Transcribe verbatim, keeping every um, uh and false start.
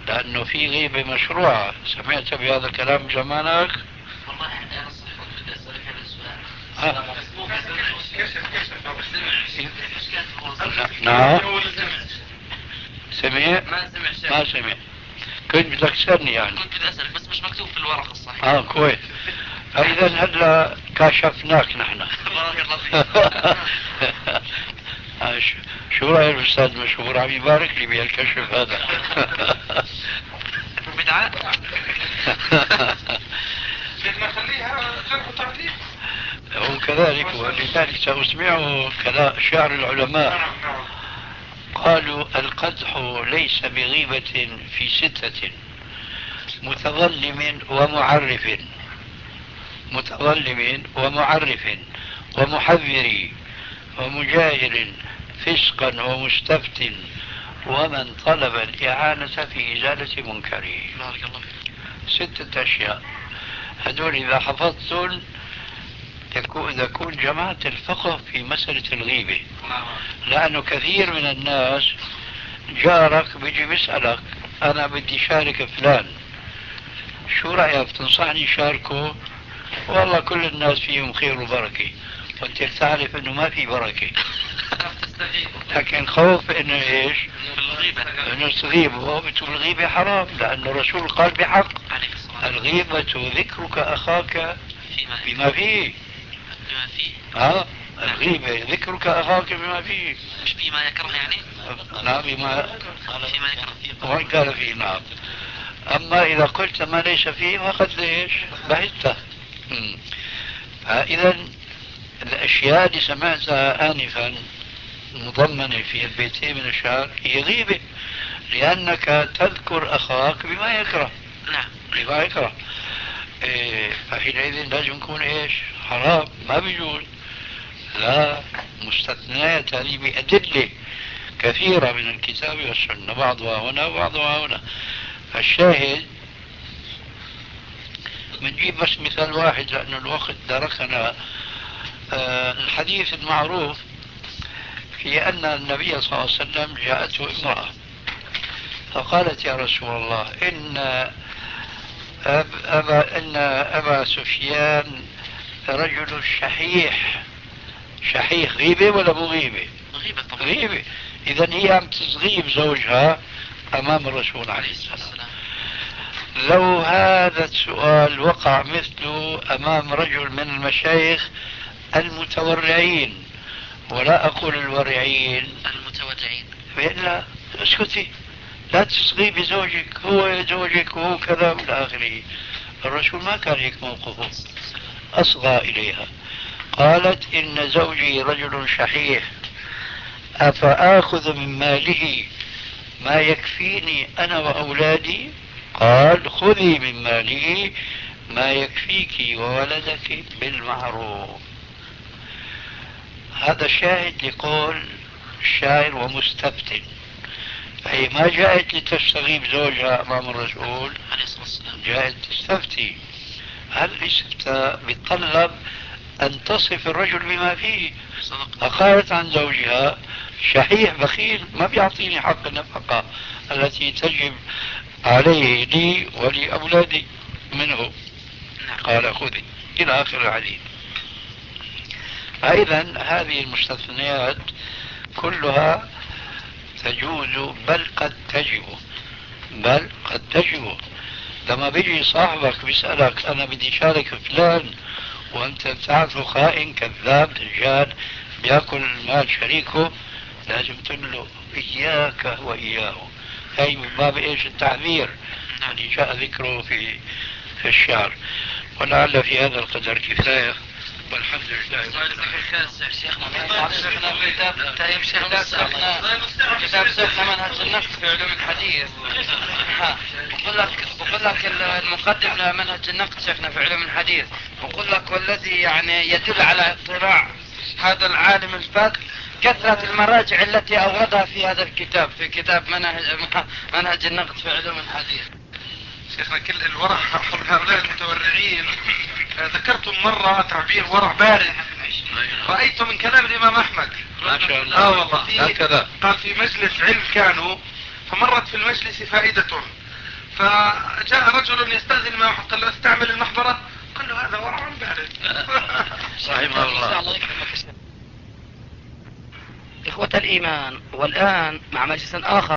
لأنه في غيبة مشروعة. سمعت بهذا الكلام زمانك؟ والله أنا بدي أسألك هذا السؤال. نعم. سمع؟ ما سمع شيء. ما سمع. كنت بدك تسألني يعني. كنت بدي أسألك بس مش مكتوب في الورق الصحيح. اه كويس. فإذا هلا كاشفناك نحن. بارك الله فيك. شو رأي الأستاذ مشهور عم يبارك لي بهالكشف هذا؟ بدعة؟ بدنا نخليها جرح وتعديل. هو كذلك، ولذلك سأسمعه شعر العلماء. قالوا القدح ليس بغيبة في ستة: متظلم ومعرف متظلم ومعرف ومحذر ومجاهر فسقا ومستفت ومن طلب الإعانة في إزالة منكره. بارك الله فيك. ستة أشياء هدول إذا حفظتم تكون جماعة الفقه في مسألة الغيبة. لأنه كثير من الناس جارك بيجي بيسألك أنا بدي شارك فلان، شو رأيك تنصحني شاركه؟ والله كل الناس فيهم خير وبركة، وانت تعرف انه ما في بركة. لكن خوف انه ايش؟ انه تغيب. وهو بتقول الغيبة حرام، لأن الرسول قال بحق: الغيبة ذكرك أخاك بما فيه. بما فيه؟ ها؟ الغيبة ذكرك أخاك بما فيه، مش بما يكره يعني؟ نعم بما فيما يكره فيه. وين قال فيه؟ نعم. أما إذا قلت ما ليس فيه فقد ليش؟ بهته. فإذا الأشياء اللي سمعتها آنفا مضمنة في البيتين من الشعر هي غيبة، لأنك تذكر أخاك بما يكره. نعم. بما يكره. إيه، فحينئذ لازم يكون إيش؟ حرام، ما بيجوز. لا، مستثنيات هذه بأدلة كثيرة من الكتاب والسنة، بعضها هنا وبعضها هنا. فالشاهد بنجيب بس مثال واحد لأن الوقت دركنا. آه الحديث المعروف في أن النبي صلى الله عليه وسلم جاءته امرأة فقالت: يا رسول الله، إن أب أبا, إن أبا سفيان رجل شحيح. شحيح غيبة ولا مو غيبة؟ غيبة طبعا. غيبة. إذن هي عم تغيب زوجها أمام الرسول عليه السلام. لو هذا السؤال وقع مثله أمام رجل من المشايخ المتورعين، ولا أقول الورعين، المتورعين، فإلا اسكتي، لا تصغي بزوجك، هو زوجك وهو كذا من آخره. الرسول ما كان هيك موقفه، أصغى إليها. قالت: إن زوجي رجل شحيح، أفآخذ من ماله ما يكفيني أنا وأولادي؟ قال: خذي من ماله ما يكفيك وولدك بالمعروف. هذا شاهد لقول الشاعر ومستفتن. فهي ما جاءت لتستغيب زوجها أمام الرسول، جاءت تستفتي. هل الاستفتاء بيتطلب أن تصف الرجل بما فيه؟ فقالت عن زوجها: شحيح بخيل، ما بيعطيني حق النفقة التي تجب عليه لي ولأولادي منه. قال: خذي، إلى آخر الحديث. أيضا هذه المستثنيات كلها تجوز، بل قد تجب بل قد تجب لما بيجي صاحبك بيسألك: أنا بدي شارك فلان، وأنت تعرفه خائن كذاب دجال بياكل مال شريكه، لازم تقول له: إياك وإياه. هي من باب إيش؟ التعذير، يعني جاء ذكره في في الشعر. ولعل في هذا القدر كفاية، والحمد لله. كتاب شيخنا منهج النقد في علوم الحديث. بقول لك بقول لك المقدم لمنهج النقد شيخنا في علوم الحديث، بقول لك والذي يعني يدل على اطلاع هذا العالم الفاذ كثرة المراجع التي أوردها في هذا الكتاب، في كتاب منهج منهج النقد في علوم الحديث. شيخنا كل الورع حول هؤلاء المتورعين ذكرتم مرة تعبير ورع بارد رأيته من كلام الإمام أحمد. ما شاء الله. آه والله. هكذا قال في مجلس علم كانوا، فمرت في المجلس فائدة فجاء رجل يستأذن ما قال له استعمل المحبرة، قال له هذا ورع بارد. رحمه الله. إخوة الإيمان، والآن مع مجلس آخر